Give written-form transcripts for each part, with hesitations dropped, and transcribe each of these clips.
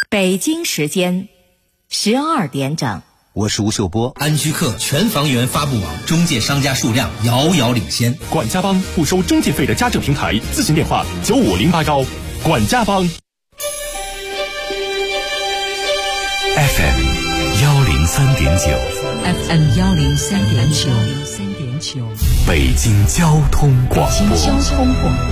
北京时间12点整。 我是吴秀波。 安居客全房源发布网中介商家数量遥遥领先。 管家帮不收中介费的家政平台，咨询电话95080。管家帮。 FM 103.9 FM 103.9 北京交通广播。 北京交通广播。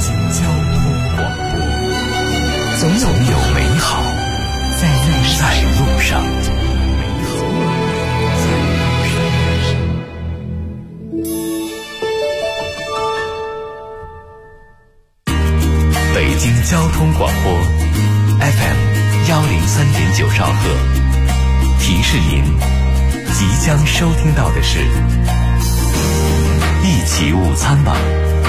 总有美好在路上。北京交通广播 FM 103.9兆赫，提示您即将收听到的是一起午餐吧。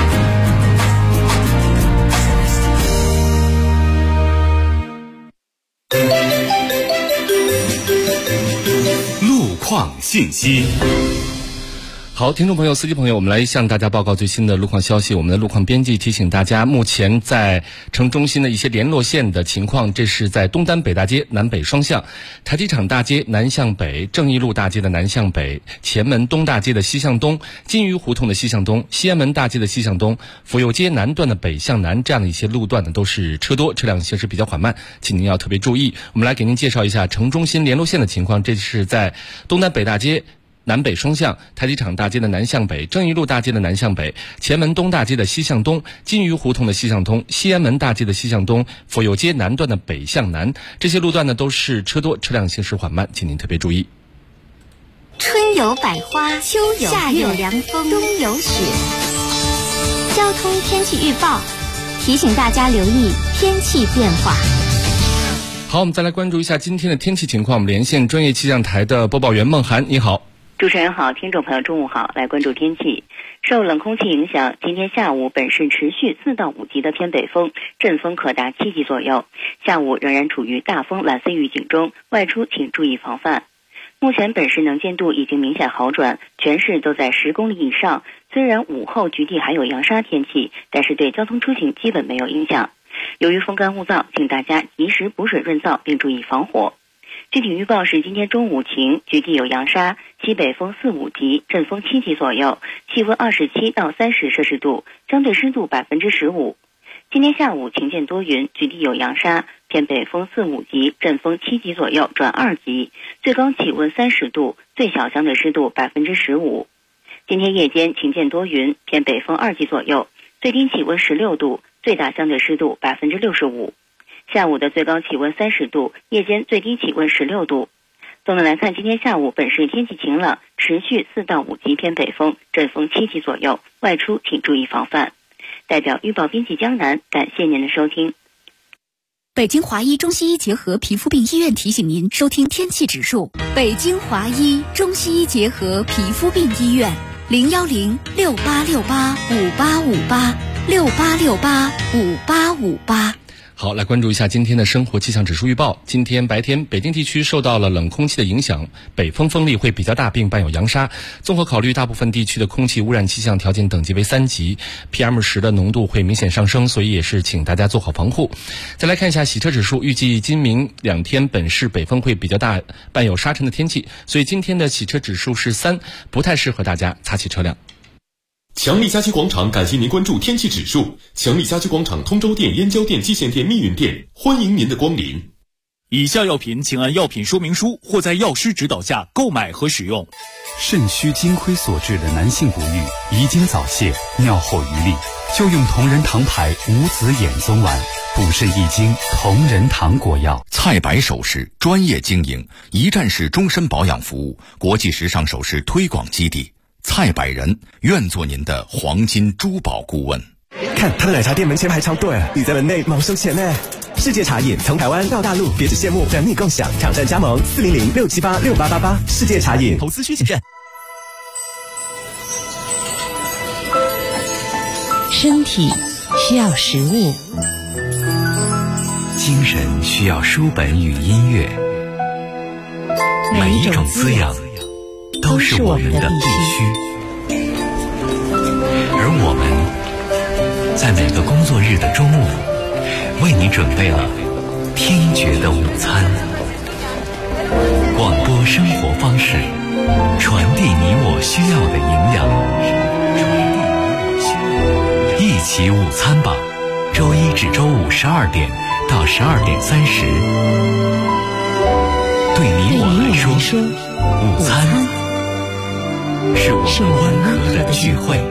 路况信息。 好，听众朋友、司机朋友，我们来向大家报告最新的路况消息。我们的路况编辑提醒大家，目前在城中心的一些联络线的情况，这是在东单北大街南北双向、台机场大街南向北、正义路大街的南向北、前门东大街的西向东、金鱼胡同的西向东、西安门大街的西向东、府右街南段的北向南，这样的一些路段呢，都是车多，车辆行驶比较缓慢，请您要特别注意。我们来给您介绍一下城中心联络线的情况，这是在东单北大街南北双向、台机场大街的南向北、正义路大街的南向北、前门东大街的西向东、金鱼胡同的西向东、西安门大街的西向东、府右街南段的北向南，这些路段呢都是车多，车辆行驶缓慢，请您特别注意。 春有百花，秋有夏有凉风，冬有雪。交通天气预报提醒大家留意天气变化。 好，我们再来关注一下今天的天气情况。我们连线专业气象台的播报员孟涵，你好。 主持人好，听众朋友中午好，来关注天气。受冷空气影响，今天下午本市持续4到5级的偏北风，阵风可达7级左右。下午仍然处于大风蓝色预警中，外出请注意防范。目前本市能见度已经明显好转，全市都在10公里以上。虽然午后局地还有扬沙天气，但是对交通出行基本没有影响。由于风干物燥，请大家及时补水润燥，并注意防火。具体预报是今天中午晴，局地有扬沙，西北风4、5级，阵风7级左右，气温27到30摄氏度，相对湿度15%。今天下午晴间多云，局地有扬沙，偏北风4、5级，阵风7级左右转2级，最高气温30度，最小相对湿度15%。今天夜间晴间多云，偏北风2级左右，最低气温16度，最大相对湿度65%。下午的最高气温30度，夜间最低气温16度。总的来看，今天下午本市天气晴朗，持续4到5级偏北风，阵风7级左右，外出请注意防范。代表预报编辑江南，感谢您的收听。 北京华医中西医结合皮肤病医院提醒您收听天气指数。北京华医中西医结合皮肤病医院，01068685858，68685858。 好，来关注一下今天的生活气象指数预报。今天白天，北京地区受到了冷空气的影响，北风风力会比较大，并伴有扬沙。综合考虑大部分地区的空气污染气象条件等级为3级 ，PM10 的浓度会明显上升，所以也是请大家做好防护。再来看一下洗车指数，预计今明2天本市北风会比较大，伴有沙尘的天气，所以今天的洗车指数是3，不太适合大家擦洗车辆。 强力家居广场感谢您关注天气指数。强力家居广场通州店、燕郊店、蓟县店、密云店，欢迎您的光临。 以下药品请按药品说明书或在药师指导下购买和使用。 肾虚金亏所致的男性不育、遗精早泄、尿后余力，就用同仁堂牌无籽眼松丸，补肾益精，同仁堂果药。 蔡白首饰专业经营，一站式终身保养服务，国际时尚首饰推广基地。蔡百人愿做您的黄金珠宝顾问。 看他的奶茶店门前排超队，你在门内忙收钱呢。世界茶饮从台湾到大陆，别只羡慕，等你共享。挑战加盟400-678-6888。世界茶饮， 投资需谨慎。 身体需要食物， 精神需要书本与音乐，每一种滋养都是我们的必须，而我们在每个工作日的中午，为你准备了听觉的午餐。广播生活方式，传递你我需要的营养。一起午餐吧，周一至周五12点到12点30。对你我来说，午餐是我们温和的聚会。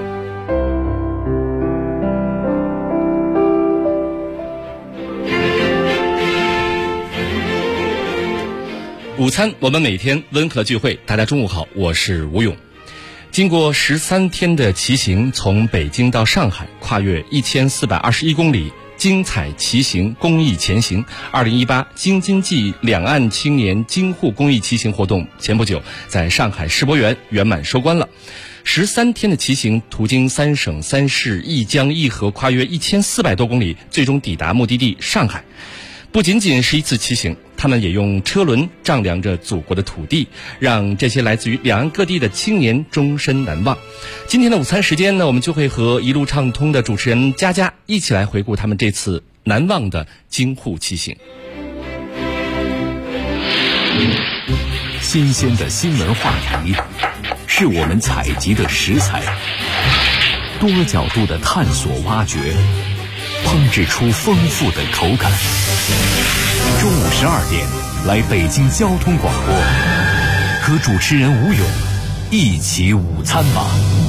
午餐，我们每天温和聚会。大家中午好，我是吴勇。经过13天的骑行，从北京到上海，跨越1421公里，精彩骑行公益前行。2018京津冀两岸青年京沪公益骑行活动前不久在上海世博园圆满收官了。13天的骑行，途经3省3市，一江一河，跨越1400多公里，最终抵达目的地上海。不仅仅是一次骑行，他们也用车轮丈量着祖国的土地，让这些来自于两岸各地的青年终身难忘。今天的午餐时间呢，我们就会和一路畅通的主持人佳佳一起来回顾他们这次难忘的京沪骑行。 新鲜的新闻话题是我们采集的食材，多角度的探索挖掘，烹制出丰富的口感。中午12点，来北京交通广播，和主持人吴勇一起午餐吧。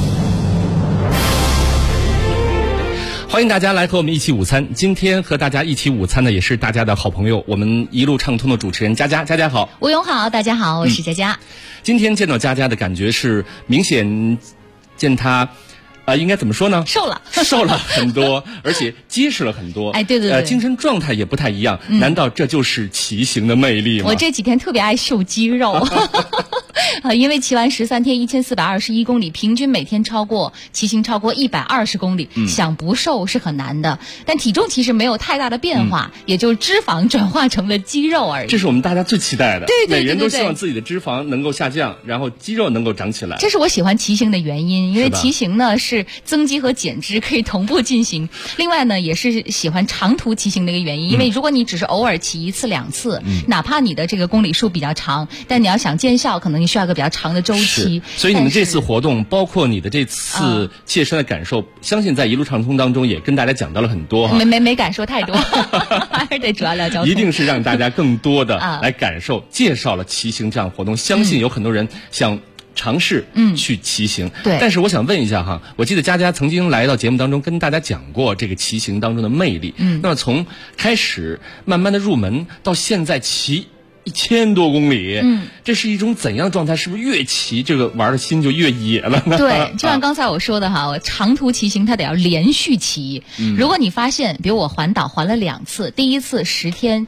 欢迎大家来和我们一起午餐。今天和大家一起午餐的也是大家的好朋友，我们一路畅通的主持人佳佳。佳佳好。 吴勇好，大家好，我是佳佳。 今天见到佳佳的感觉是明显见她应该怎么说呢？瘦了很多，而且结实了很多。 哎，对， 精神状态也不太一样。难道这就是骑行的魅力吗？ 我这几天特别爱秀肌肉，因为骑完13天1421公里，平均每天骑行超过120公里，想不瘦是很难的。但体重其实没有太大的变化，也就是脂肪转化成了肌肉而已。 这是我们大家最期待的。 对， 每人都希望自己的脂肪能够下降，然后肌肉能够长起来。 这是我喜欢骑行的原因，因为骑行呢是增肌和减脂可以同步进行。另外呢，也是喜欢长途骑行的一个原因，因为如果你只是偶尔骑1次2次，哪怕你的这个公里数比较长，但你要想见效，可能你需要一个比较长的周期。 所以你们这次活动，包括你的这次切身的感受，相信在一路畅通当中也跟大家讲到了很多哈。 没感受太多，还是得主要聊交通。 一定是让大家更多的来感受，介绍了骑行这样活动。相信有很多人想尝试去骑行。 对。 但是我想问一下哈，我记得佳佳曾经来到节目当中跟大家讲过这个骑行当中的魅力。那么从开始慢慢的入门到现在骑1000多公里，这是一种怎样的状态？是不是越骑这个玩的心就越野了呢？ 对，就像刚才我说的哈，我长途骑行它得要连续骑。如果你发现，比如我环岛环了2次，第一次10天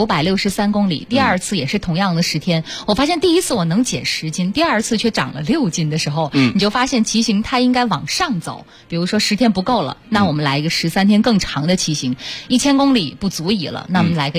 963公里，第二次也是同样的10天，我发现第一次我能减10斤，第二次却长了6斤的时候，你就发现骑行它应该往上走。比如说10天不够了，那我们来一个13天更长的骑行；1000公里不足以了，那我们来个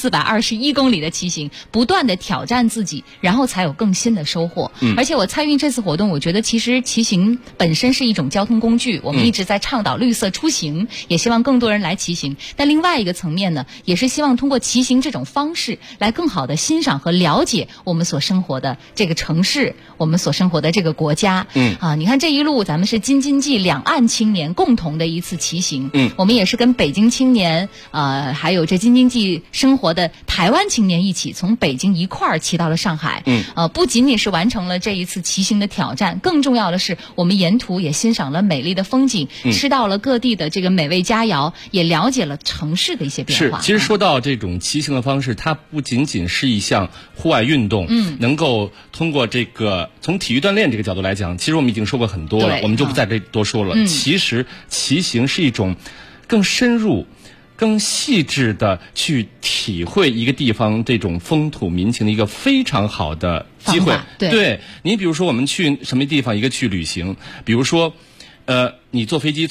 1421公里的骑行。不断的挑战自己，然后才有更新的收获。而且我参与这次活动，我觉得其实骑行本身是一种交通工具，我们一直在倡导绿色出行，也希望更多人来骑行。但另外一个层面呢，也是希望通过骑行这种方式来更好的欣赏和了解我们所生活的这个城市，我们所生活的这个国家。你看这一路咱们是京津冀两岸青年共同的一次骑行。我们也是跟北京青年还有这京津冀生活的台湾青年一起从北京一块儿骑到了上海。不仅仅是完成了这一次骑行的挑战，更重要的是我们沿途也欣赏了美丽的风景，吃到了各地的这个美味佳肴，也了解了城市的一些变化。 其实说到这种骑行的方式，它不仅仅是一项户外运动，能够通过这个从体育锻炼这个角度来讲，其实我们已经说过很多了，我们就不再多说了。其实骑行是一种更深入更细致的去体会一个地方这种风土民情的一个非常好的机会。对，你比如说我们去什么地方，一个去旅行，比如说你坐飞机从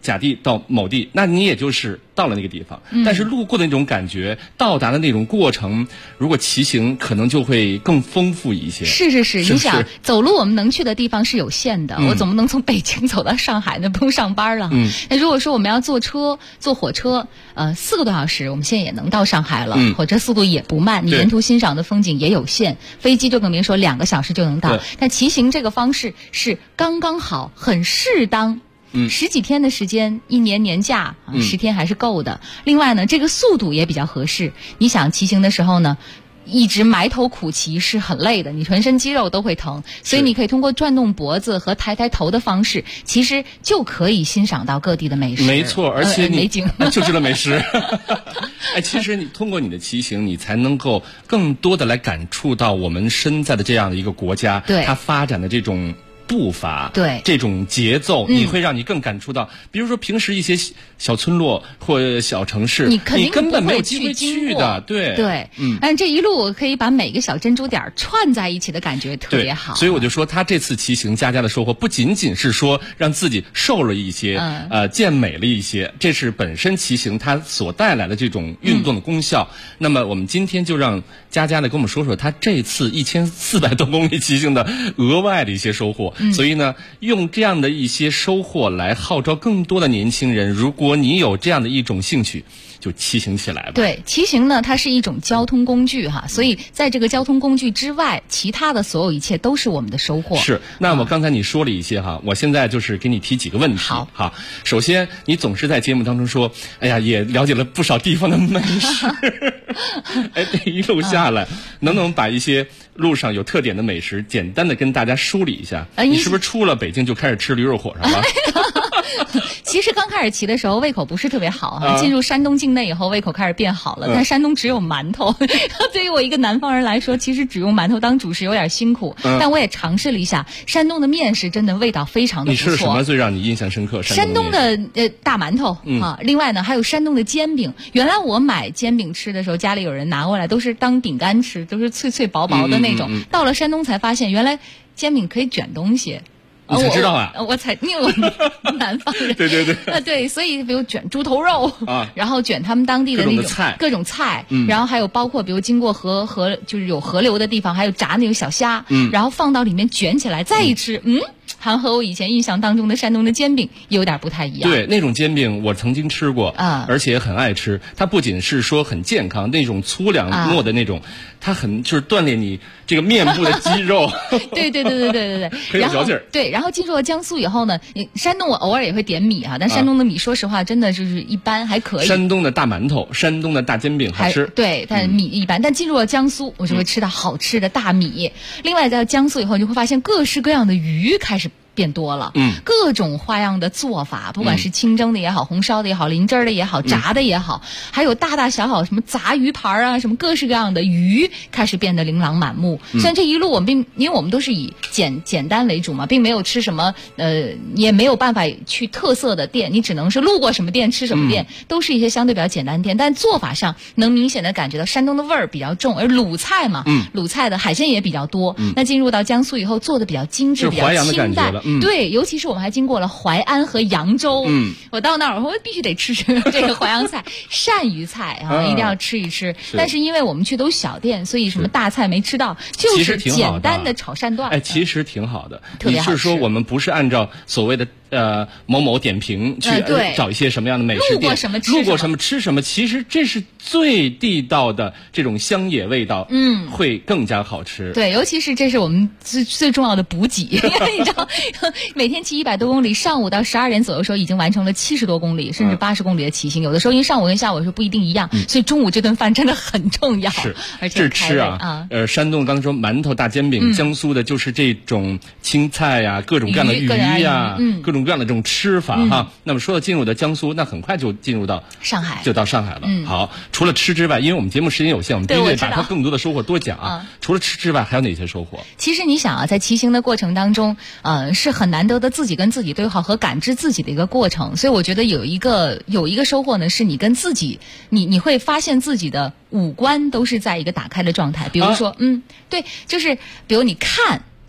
甲地到某地，那你也就是到了那个地方。但是路过的那种感觉，到达的那种过程，如果骑行可能就会更丰富一些。 是，你想走路我们能去的地方是有限的，我总不能从北京走到上海，那不用上班了。那如果说我们要坐火车，4个多小时，我们现在也能到上海了，火车速度也不慢，你沿途欣赏的风景也有限，飞机就更别说2个小时就能到。但骑行这个方式是刚刚好，很适当。10几天的时间，1年年假10天还是够的。另外呢，这个速度也比较合适。你想骑行的时候呢，一直埋头苦骑是很累的，你全身肌肉都会疼，所以你可以通过转动脖子和抬头的方式，其实就可以欣赏到各地的美食。 没错，而且美景就知道美食。其实你通过你的骑行，你才能够更多的来感触到我们身在的这样的一个国家，它发展的这种步伐， 对这种节奏，你会让你更感触到。比如说平时一些小村落或小城市， 你根本没有机会去的，对。 但这一路可以把每个小珍珠点串在一起的感觉特别好。 所以我就说，他这次骑行佳佳的收获不仅仅是说让自己瘦了一些，健美了一些，这是本身骑行它所带来的这种运动的功效。那么我们今天就让佳佳来跟我们说说他这次1400多公里骑行的额外的一些收获。所以呢，用这样的一些收获来号召更多的年轻人，如果你有这样的一种兴趣，就骑行起来吧。 对，骑行呢，它是一种交通工具哈，所以在这个交通工具之外，其他的所有一切都是我们的收获。 是，那么刚才你说了一些哈，我现在就是给你提几个问题。好，首先你总是在节目当中说，哎呀，也了解了不少地方的美食。这一路下来，能不能把一些路上有特点的美食简单的跟大家梳理一下？你是不是出了北京就开始吃驴肉火烧了？ 其实刚开始骑的时候胃口不是特别好哈，进入山东境内以后胃口开始变好了，但山东只有馒头，对于我一个南方人来说，其实只用馒头当主食有点辛苦，但我也尝试了一下，山东的面食真的味道非常的不错。 你吃了什么最让你印象深刻？ 山东的大馒头另外呢还有山东的煎饼。原来我买煎饼吃的时候，家里有人拿过来都是当饼干吃，都是脆脆薄薄的那种，到了山东才发现原来煎饼可以卷东西。 你才知道啊？ 因为我南方人。对对，所以比如卷猪头肉然后卷他们当地的那种各种菜，然后还有包括比如经过河就是有河流的地方，还有炸那个小虾，然后放到里面卷起来再一吃，还和我以前印象当中的山东的煎饼有点不太一样。 对，那种煎饼我曾经吃过而且很爱吃。它不仅是说很健康，那种粗粮糯的那种，它很就是锻炼你这个面部的肌肉。 对， 很有嚼劲儿。 对，然后进入了江苏以后呢，山东我偶尔也会点米但山东的米说实话真的就是一般，还可以。 山东的大馒头，山东的大煎饼好吃。 对，但米一般。但进入了江苏，我就会吃到好吃的大米。另外在江苏以后，你就会发现各式各样的鱼开始变多了，各种花样的做法，不管是清蒸的也好，红烧的也好，淋汁的也好，炸的也好，还有大大小小什么杂鱼盘啊，什么各式各样的鱼开始变得琳琅满目。虽然这一路我们因为我们都是以简单为主嘛，并没有吃什么也没有办法去特色的店，你只能是路过什么店吃什么店，都是一些相对比较简单的店，但做法上能明显的感觉到山东的味儿比较重，而鲁菜嘛，鲁菜的海鲜也比较多。那进入到江苏以后，做的比较精致，比较清淡。对，尤其是我们还经过了淮安和扬州，我到那儿我必须得吃这个淮扬菜、鳝鱼菜一定要吃一吃。但是因为我们去都小店，所以什么大菜没吃到，就是简单的炒鳝段。 其实挺好的。你是说我们不是按照所谓的某某点评去找一些什么样的美食店，路过什么吃什么，其实这是最地道的这种乡野味道，会更加好吃。 对，尤其是这是我们最重要的补给，因为你知道每天骑100多公里，上午到12点左右的时候已经完成了70多公里甚至80公里的骑行，有的时候因为上午跟下午是不一定一样，所以中午这顿饭真的很重要。 是， 而且吃山东刚才说馒头大煎饼，江苏的就是这种青菜呀，各种各样的鱼呀，各种各样的这种吃法哈。那么说到进入的江苏，那很快就进入到上海，就到上海了。好，除了吃之外，因为我们节目时间有限，我们必须得把它更多的收获多讲除了吃之外，还有哪些收获？其实你想在骑行的过程当中，是很难得的自己跟自己对话和感知自己的一个过程。所以我觉得有一个收获呢，是你跟自己，你会发现自己的五官都是在一个打开的状态。比如说，对，就是比如你看。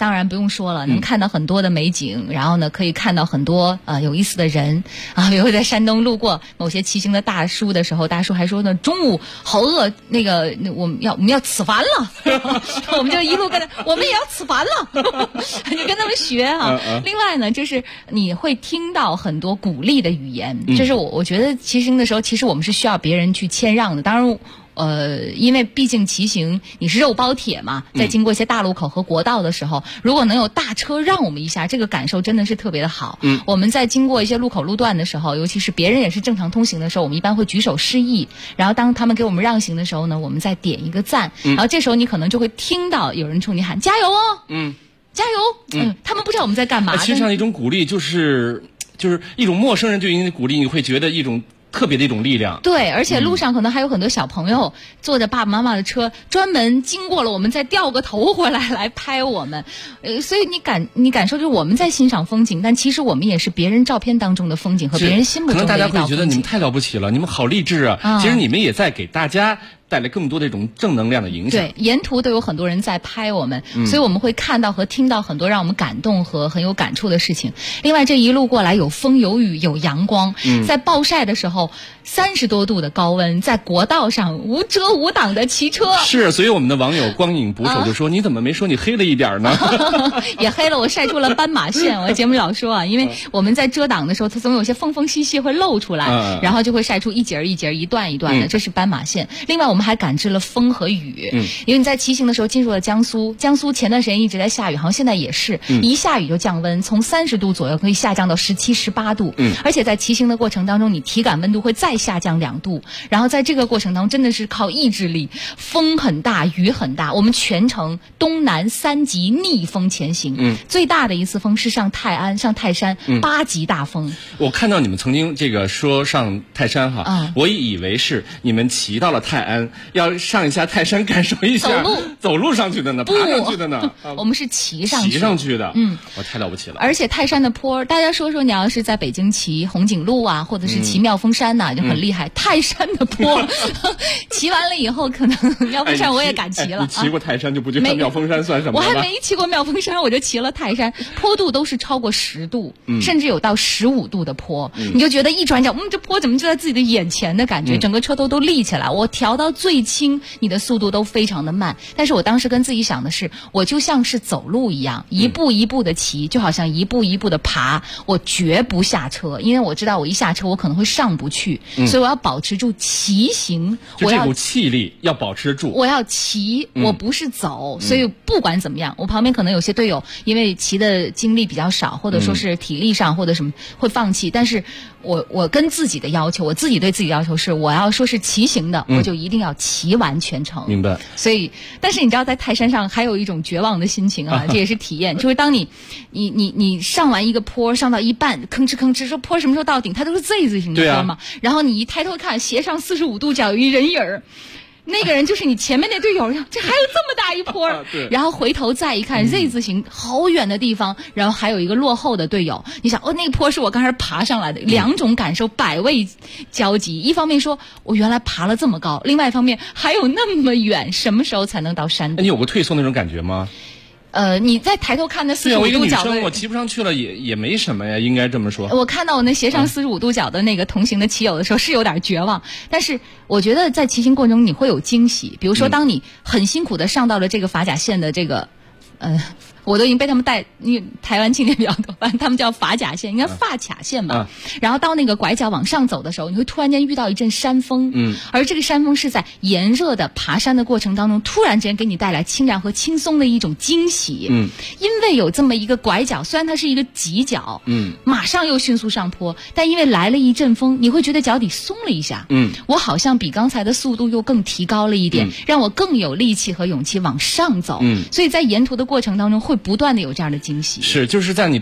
当然不用说了，能看到很多的美景，然后呢可以看到很多有意思的人啊。比如在山东路过某些骑行的大叔的时候，大叔还说呢，中午好饿，我们要吃饭了，我们就一路跟着，我们也要吃饭了，就跟他们学啊。另外呢，就是你会听到很多鼓励的语言，就是我觉得骑行的时候，其实我们是需要别人去谦让的。当然。因为毕竟骑行你是肉包铁嘛，在经过一些大路口和国道的时候，如果能有大车让我们一下，这个感受真的是特别的好。我们在经过一些路口路段的时候，尤其是别人也是正常通行的时候，我们一般会举手示意，然后当他们给我们让行的时候呢，我们再点一个赞，然后这时候你可能就会听到有人冲你喊加油哦，加油，他们不知道我们在干嘛。 其实上一种鼓励就是一种陌生人对你的鼓励，你会觉得一种特别的一种力量。 对，而且路上可能还有很多小朋友坐着爸爸妈妈的车，专门经过了我们再掉个头回来拍我们。所以你感受就是我们在欣赏风景，但其实我们也是别人照片当中的风景和别人心目中的一道风景。 可能大家会觉得你们太了不起了，你们好励志啊！其实你们也在给大家带来更多的一种正能量的影响。 对，沿途都有很多人在拍我们，所以我们会看到和听到很多让我们感动和很有感触的事情。另外这一路过来有风有雨有阳光，在暴晒的时候30多度的高温，在国道上无遮无挡的骑车。 是，所以我们的网友光影捕手就说，你怎么没说你黑了一点呢？ 也黑了，我晒出了斑马线。我节目老说啊，因为我们在遮挡的时候，它总有些缝隙会露出来，然后就会晒出一节一节一段一段的，这是斑马线。另外我们还感知了风和雨，因为你在骑行的时候进入了江苏前段时间一直在下雨，好像现在也是，一下雨就降温，从30度左右可以下降到17、18度，而且在骑行的过程当中，你体感温度会再下降2度，然后在这个过程当中真的是靠意志力，风很大，雨很大，我们全程东南3级逆风前行，最大的一次风是上泰山8级大风。 我看到你们曾经说上泰山哈，我以为是你们骑到了泰安，要上一下泰山感受一下走路上去的呢，爬上去的呢。 我们是骑上去的，我太了不起了。 而且泰山的坡，大家说你要是在北京骑红景路啊，或者是骑妙峰山呐，就很厉害。泰山的坡，骑完了以后，可能妙峰山我也敢骑了。 你骑过泰山就不觉得妙峰山算什么了？ 我还没骑过妙峰山，我就骑了泰山，坡度都是超过10度，甚至有到15度的坡，你就觉得一转角，这坡怎么就在自己的眼前的感觉，整个车头都立起来。我调到最轻，你的速度都非常的慢。但是我当时跟自己想的是，我就像是走路一样，一步一步的骑，就好像一步一步的爬，我绝不下车，因为我知道我一下车我可能会上不去，所以我要保持住骑行， 就这股气力要保持住。 我要骑，我不是走，所以不管怎么样，我旁边可能有些队友因为骑的经历比较少，或者说是体力上或者什么会放弃，但是我跟自己的要求，我自己对自己要求是，我要说是骑行的，我就一定要骑完全程。 明白。 所以，但是你知道，在泰山上还有一种绝望的心情啊，这也是体验，就是当你上完一个坡，上到一半，吭哧吭哧，说坡什么时候到顶，它都是 Z 字形的坡嘛，然后你一抬头看，斜上45度角有一人影儿。那个人就是你前面那队友，这还有这么大一坡，然后回头再一看 Z 字形好远的地方，然后还有一个落后的队友，你想那个坡是我刚才爬上来的，两种感受百味交集。一方面说我原来爬了这么高，另外一方面还有那么远，什么时候才能到山顶？ 你有过退缩那种感觉吗？ 你再抬头看那45度角的， 我骑不上去了也没什么呀，应该这么说。 我看到我那斜上45度角的那个同行的骑友的时候，是有点绝望。但是我觉得在骑行过程中你会有惊喜，比如说当你很辛苦的上到了这个法甲线的这个，我都已经被他们带，因为台湾青年比较多，反正他们叫法甲线，应该发卡线吧。然后到那个拐角往上走的时候，你会突然间遇到一阵山风，而这个山风是在炎热的爬山的过程当中，突然之间给你带来清凉和轻松的一种惊喜。因为有这么一个拐角，虽然它是一个急角，马上又迅速上坡，但因为来了一阵风，你会觉得脚底松了一下。我好像比刚才的速度又更提高了一点，让我更有力气和勇气往上走。所以在沿途的过程当中会不断的有这样的惊喜。 是，就是在你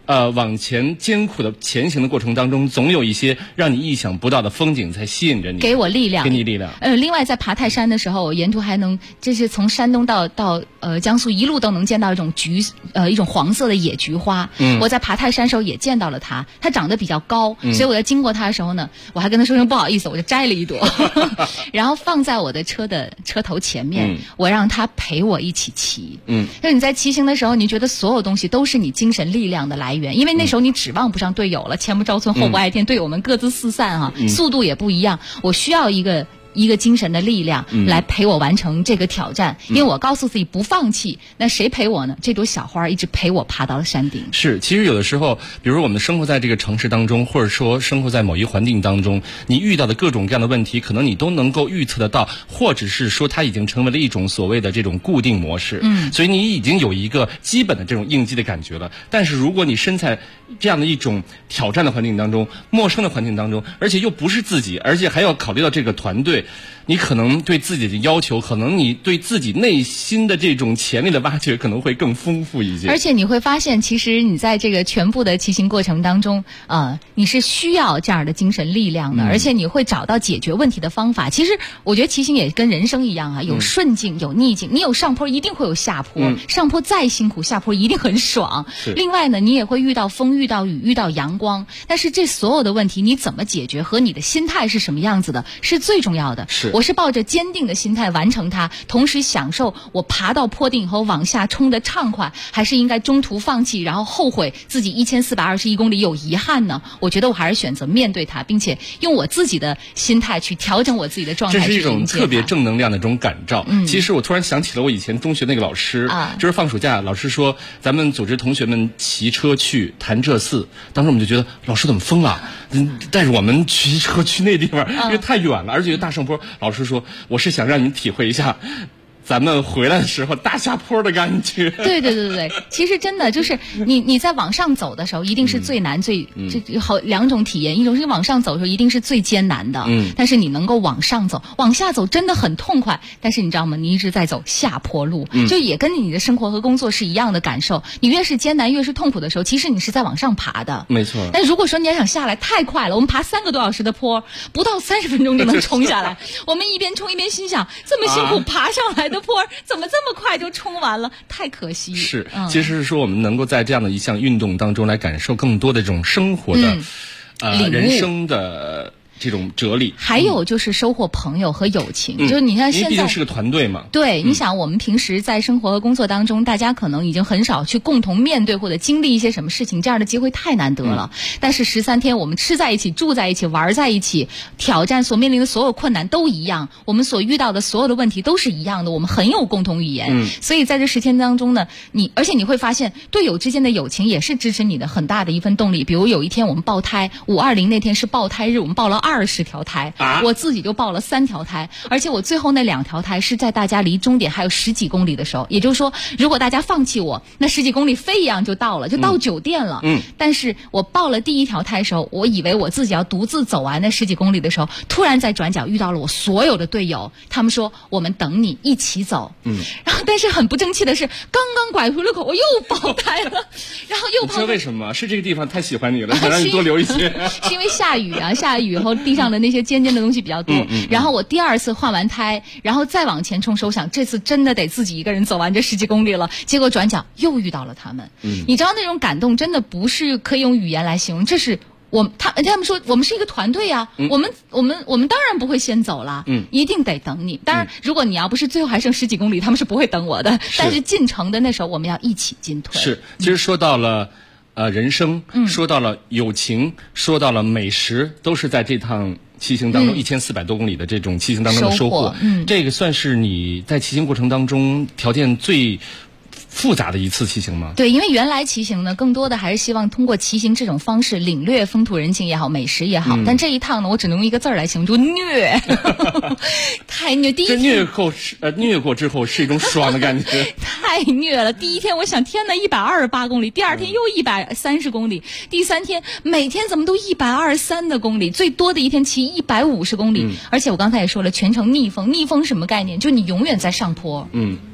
往前艰苦的前行的过程当中，总有一些让你意想不到的风景在吸引着你， 给我力量， 给你力量。 另外在爬泰山的时候，我沿途还能，就是从山东到江苏一路都能见到一种一种黄色的野菊花。我在爬泰山的时候也见到了它，它长得比较高，所以我在经过它的时候呢，我还跟他说声不好意思，我就摘了一朵，然后放在我的车头前面，我让它陪我一起骑。就是你在骑行的时候，你觉得所有东西都是你精神力量的来源，因为那时候你指望不上队友了，前不着村后不挨天，队友们各自四散啊，速度也不一样，我需要一个精神的力量来陪我完成这个挑战，因为我告诉自己不放弃，那谁陪我呢？这朵小花一直陪我爬到了山顶。 是，其实有的时候，比如我们生活在这个城市当中，或者说生活在某一环境当中，你遇到的各种各样的问题，可能你都能够预测得到，或者是说它已经成为了一种所谓的这种固定模式。所以你已经有一个基本的这种应激的感觉了。但是如果你身在这样的一种挑战的环境当中，陌生的环境当中，而且又不是自己，而且还要考虑到这个团队，你可能对自己的要求，可能你对自己内心的这种潜力的挖掘可能会更丰富一些。 而且你会发现，其实你在这个全部的骑行过程当中，你是需要这样的精神力量的，而且你会找到解决问题的方法。其实我觉得骑行也跟人生一样啊，有顺境有逆境，你有上坡一定会有下坡，上坡再辛苦，下坡一定很爽。另外呢，你也会遇到风，遇到雨，遇到阳光，但是这所有的问题你怎么解决和你的心态是什么样子的是最重要的。我是抱着坚定的心态完成它，同时享受我爬到坡顶以后往下冲的畅快，还是应该中途放弃，然后后悔自己1421公里有遗憾呢？我觉得我还是选择面对它，并且用我自己的心态去调整我自己的状态。 这是一种特别正能量的这种感召。其实我突然想起了我以前中学那个老师，就是放暑假，老师说咱们组织同学们骑车去潭柘寺，当时我们就觉得老师怎么疯了，带着我们骑车去那地方，因为太远了，而且大上坡。老师说我是想让你体会一下咱们回来的时候大下坡的感觉。 对，其实真的就是你在往上走的时候一定是最难这好两种体验，一种是往上走的时候一定是最艰难的，但是你能够往上走，往下走真的很痛快，但是你知道吗，你一直在走下坡路，就也跟你的生活和工作是一样的感受，你越是艰难越是痛苦的时候，其实你是在往上爬的。没错。但如果说你要想下来太快了，我们爬3个多小时的坡，不到30分钟就能冲下来我们一边冲一边心想，这么辛苦爬上来的坡怎么这么快就冲完了，太可惜。是， 其实是说我们能够在这样的一项运动当中来感受更多的这种生活的人生的这种哲理。 还有就是收获朋友和友情，就是你看现在毕竟是个团队嘛。 对，你想我们平时在生活和工作当中，大家可能已经很少去共同面对或者经历一些什么事情，这样的机会太难得了。但是13天我们吃在一起，住在一起，玩在一起，挑战所面临的所有困难都一样，我们所遇到的所有的问题都是一样的，我们很有共同语言。所以在这10天当中呢，而且你会发现队友之间的友情也是支持你的很大的一份动力。比如有一天我们抱胎，520那天是抱胎日，我们抱了20条胎，我自己就抱了3条胎，而且我最后那2条胎是在大家离终点还有10几公里的时候，也就是说如果大家放弃我，那10几公里飞一样就到了，就到酒店了。但是我抱了第1条胎的时候，我以为我自己要独自走完那10几公里的时候，突然在转角遇到了我所有的队友，他们说我们等你一起走。然后但是很不争气的是，刚刚拐回路口我又爆胎了，然后又你知道为什么？是这个地方太喜欢你了，想让你多留一些。 是因为下雨啊，下雨以后地上的那些尖尖的东西比较多。然后我第2次换完胎，然后再往前冲，手想这次真的得自己一个人走完这10几公里了。结果转角又遇到了他们。你知道那种感动真的不是可以用语言来形容，这是他们说我们是一个团队啊，我们当然不会先走了，一定得等你。当然，如果你要不是最后还剩10几公里，他们是不会等我的。但是进城的那时候，我们要一起进退。 是，其实说到了人生，说到了友情，说到了美食，都是在这趟骑行当中1400多公里的这种骑行当中的收获。这个算是你在骑行过程当中条件最复杂的一次骑行吗？ 对，因为原来骑行呢，更多的还是希望通过骑行这种方式领略风土人情也好，美食也好。但这一趟呢，我只能用一个字来形容，就虐，太虐。第一天虐过之后是一种爽的感觉， 太虐了。第1天我想，天哪，128公里；第2天又130公里；第3天每天怎么都123的公里，最多的一天骑150公里。而且我刚才也说了，全程逆风。逆风什么概念？就你永远在上坡。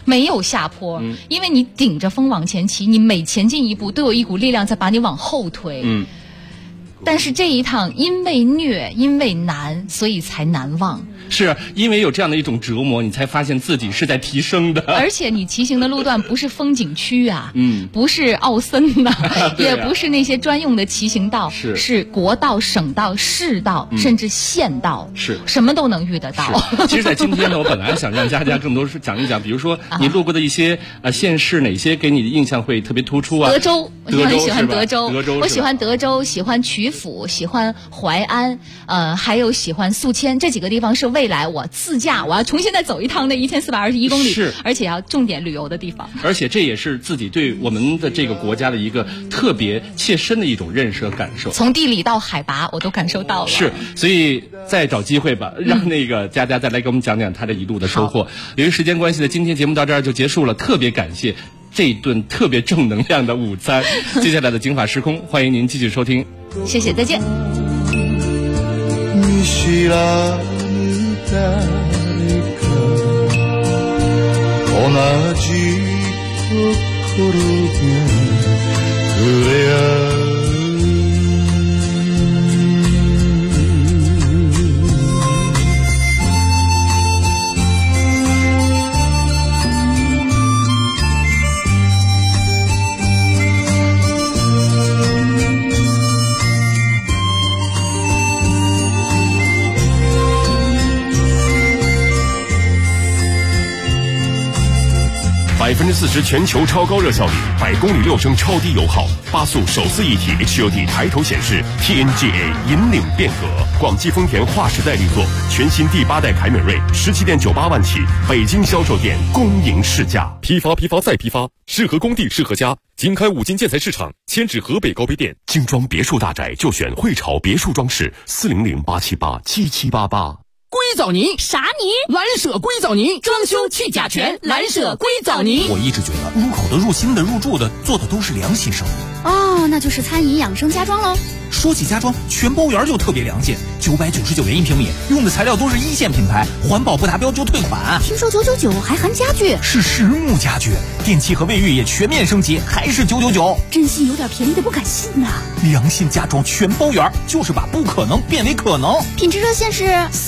没有下坡，因为你顶着风往前骑，你每前进一步都有一股力量在把你往后推。但是这一趟因为虐，因为难，所以才难忘。 是因为有这样的一种折磨，你才发现自己是在提升的。而且你骑行的路段不是风景区啊，不是奥森呐、也不是那些专用的骑行道，是国道、省道、市道，甚至县道， 是什么都能遇得到。 其实，在今天呢，我本来想让佳佳更多是讲一讲，比如说你路过的一些县市，哪些给你的印象会特别突出啊？ 德州，我很喜欢德州， 我喜欢德州，喜欢曲阜，喜欢淮安，还有喜欢宿迁，这几个地方是未来我自驾我要重新再走一趟那1421公里，而且要重点旅游的地方。 而且这也是自己对我们的这个国家的一个特别切身的一种认识和感受。 从地理到海拔，我都感受到了。 是，所以再找机会吧，让那个佳佳再来给我们讲讲她的一路的收获。由于时间关系呢，今天节目到这儿就结束了，特别感谢这一顿特别正能量的午餐。接下来的警法时空，欢迎您继续收听。 谢谢，再见。 40%全球超高热效率，100公里6升超低油耗，8速手自一体 HUD 抬头显示 ，TNGA 引领变革。广汽丰田划时代力作，全新第8代凯美瑞17.98万起，北京销售店公营试驾， 批发再批发，适合工地适合家。经开5金建材市场，迁至河北高碑店。 精装别墅大宅就选汇潮别墅装饰，400-878-7788。 硅藻泥啥泥？ 蓝舍硅藻泥，装修去甲醛，蓝舍硅藻泥。 我一直觉得入口的、入心的、入住的，做的都是良心生意。 哦，那就是餐饮养生家装喽。 说起家装，全包园就特别良心，999元1平米，用的材料都是1线品牌，环保不达标就退款。 听说999还含家具， 是实木家具，电器和卫浴也全面升级，还是999。 真心有点便宜的不敢信呐。 良心家装全包园，就是把不可能变为可能。 品质热线是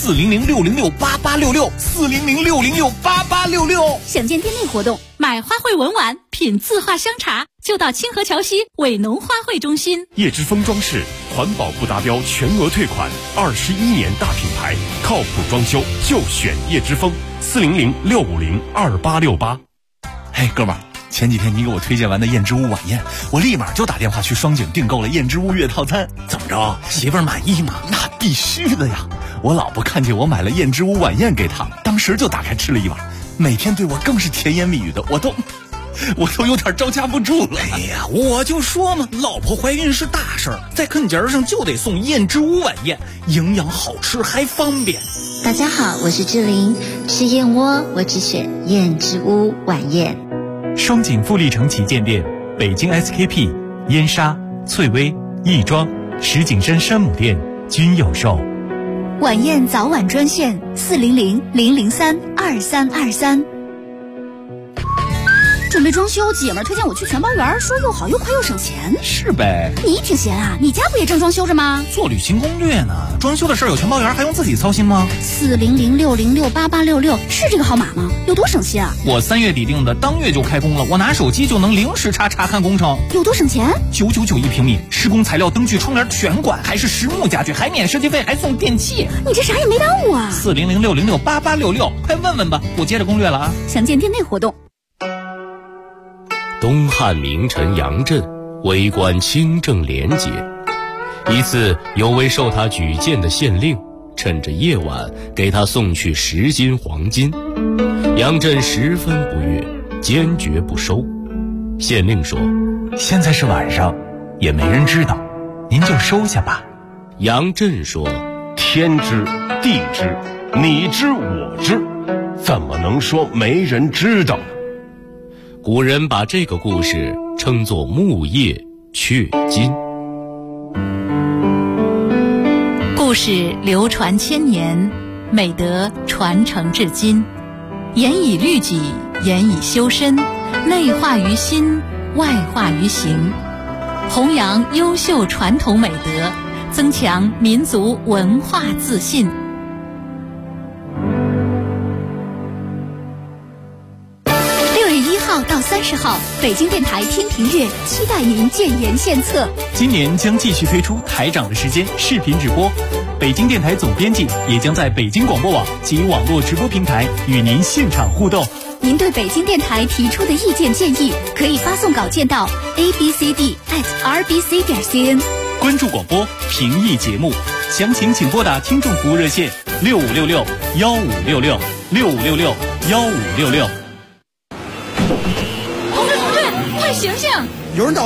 400-606-8866，400-606-8866。 想见店内活动，买花卉文玩，品字画香茶，就到清河桥西伟农花卉中心。 叶之峰装饰，环保不达标全额退款，21年大品牌，靠谱装修就选叶之峰，400-650-2868。 嘿，哥们儿，前几天你给我推荐完的燕之屋晚宴，我立马就打电话去双井订购了燕之屋月套餐。怎么着，媳妇儿满意吗？那必须的呀！我老婆看见我买了燕之屋晚宴给她，当时就打开吃了一碗，每天对我更是甜言蜜语的，我都有点招架不住了。哎呀，我就说嘛，老婆怀孕是大事儿，在啃节上就得送燕之屋晚宴，营养好吃还方便。 大家好，我是志玲，吃燕窝我只选燕之屋晚宴。 双井富力城旗舰店、北京 SKP、燕莎、翠微、亦庄、石景山山姆店均有售。 晚宴早晚专线400-003-2323。准备装修，姐们儿推荐我去全包园，说又好又快又省钱。 是呗， 你挺闲啊，你家不也正装修着吗？ 做旅行攻略呢，装修的事儿有全包园还用自己操心吗 ？400-606-8866是这个号码吗？有多省心啊？ 我3月底订的，当月就开工了，我拿手机就能零时查看工程。 有多省钱 ？999一平米，施工材料、灯具、窗帘全管，还是实木家具，还免设计费，还送电器。 你这啥也没耽误啊 ！400-606-8866，快问问吧，我接着攻略了啊。 详见店内活动。 东汉名臣杨震为官清正廉洁，一次有位受他举荐的县令趁着夜晚给他送去10斤黄金，杨震十分不悦，坚决不收。县令说：“ 现在是晚上，也没人知道，您就收下吧。” 杨震说：“ 天知地知，你知我知，怎么能说没人知道呢？” 古人把这个故事称作木叶雀金。 故事流传千年，美德传承至今，严以律己， 言以修身，内化于心，外化于行，弘扬优秀传统美德，增强民族文化自信。6月1号到30号，北京电台天平月期待您建言献策。 今年将继续推出台长的时间视频直播，北京电台总编辑也将在北京广播网及网络直播平台与您现场互动。 您对北京电台提出的意见建议，可以发送稿件到 abcd@rbc.cn。 关注广播，评议节目，详情请拨打听众服务热线6566-1566，6566-1566。 同志，快醒醒！ 有人倒